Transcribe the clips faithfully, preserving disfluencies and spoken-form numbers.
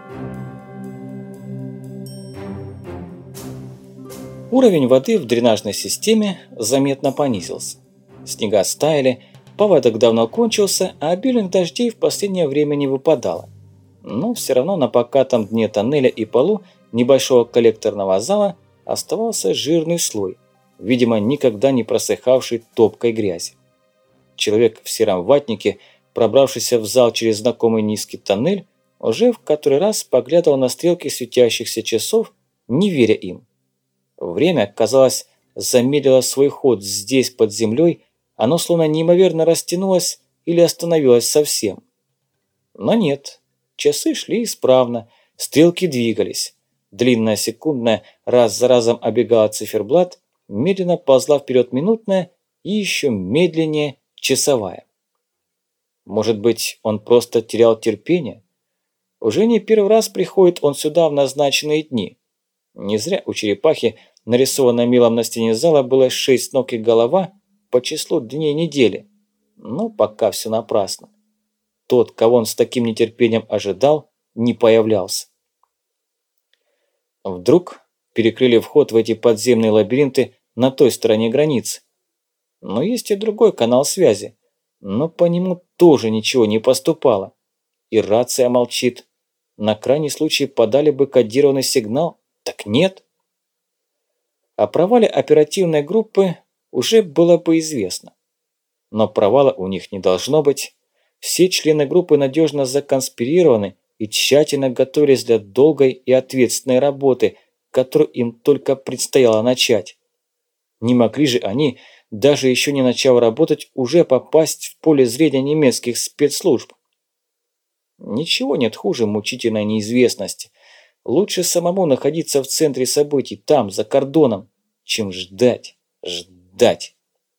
Уровень воды в дренажной системе заметно понизился. Снега стаяли, паводок давно кончился, а обильных дождей в последнее время не выпадало. Но все равно на покатом дне тоннеля и полу небольшого коллекторного зала оставался жирный слой, видимо, никогда не просыхавший топкой грязи. Человек в сером ватнике, пробравшийся в зал через знакомый низкий тоннель, уже в который раз поглядывал на стрелки светящихся часов, не веря им. Время, казалось, замедлило свой ход здесь, под землей, оно словно неимоверно растянулось или остановилось совсем. Но нет, часы шли исправно, стрелки двигались. Длинная секундная раз за разом обегала циферблат, медленно ползла вперед минутная и еще медленнее часовая. Может быть, он просто терял терпение? Уже не первый раз приходит он сюда в назначенные дни. Не зря у черепахи, нарисованной мелом на стене зала, было шесть ног и голова по числу дней недели. Но пока все напрасно. Тот, кого он с таким нетерпением ожидал, не появлялся. Вдруг перекрыли вход в эти подземные лабиринты на той стороне границы. Но есть и другой канал связи, но по нему тоже ничего не поступало. И рация молчит. На крайний случай подали бы кодированный сигнал, так нет. О провале оперативной группы уже было бы известно. Но провала у них не должно быть. Все члены группы надежно законспирированы и тщательно готовились для долгой и ответственной работы, которую им только предстояло начать. Не могли же они, даже еще не начав работать, уже попасть в поле зрения немецких спецслужб. Ничего нет хуже мучительной неизвестности. Лучше самому находиться в центре событий, там, за кордоном, чем ждать, ждать.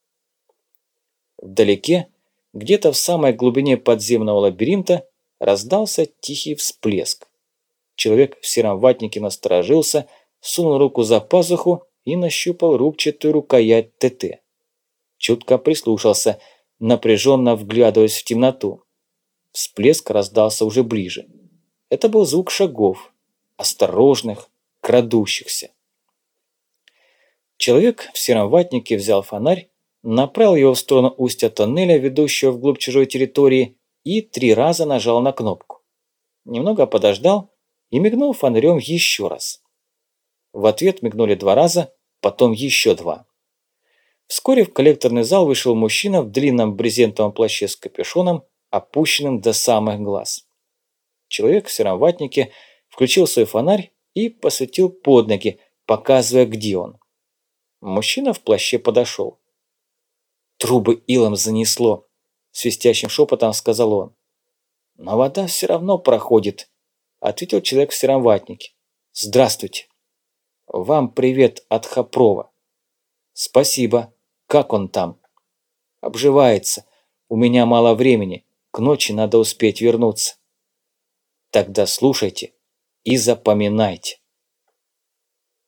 Вдалеке, где-то в самой глубине подземного лабиринта, раздался тихий всплеск. Человек в сером ватнике насторожился, сунул руку за пазуху и нащупал рубчатую рукоять ТТ. Чутко прислушался, напряженно вглядываясь в темноту. Всплеск раздался уже ближе. Это был звук шагов, осторожных, крадущихся. Человек в сером ватнике взял фонарь, направил его в сторону устья тоннеля, ведущего вглубь чужой территории, и три раза нажал на кнопку. Немного подождал и мигнул фонарем еще раз. В ответ мигнули два раза, потом еще два. Вскоре в коллекторный зал вышел мужчина в длинном брезентовом плаще с капюшоном, опущенным до самых глаз. Человек в сером ватнике включил свой фонарь и посветил под ноги, показывая, где он. Мужчина в плаще подошел. «Трубы илом занесло», – свистящим шепотом сказал он. «Но вода все равно проходит», – ответил человек в сером ватнике. «Здравствуйте. Вам привет от Хопрова». «Спасибо. Как он там?» «Обживается. У меня мало времени. К ночи надо успеть вернуться». «Тогда слушайте и запоминайте».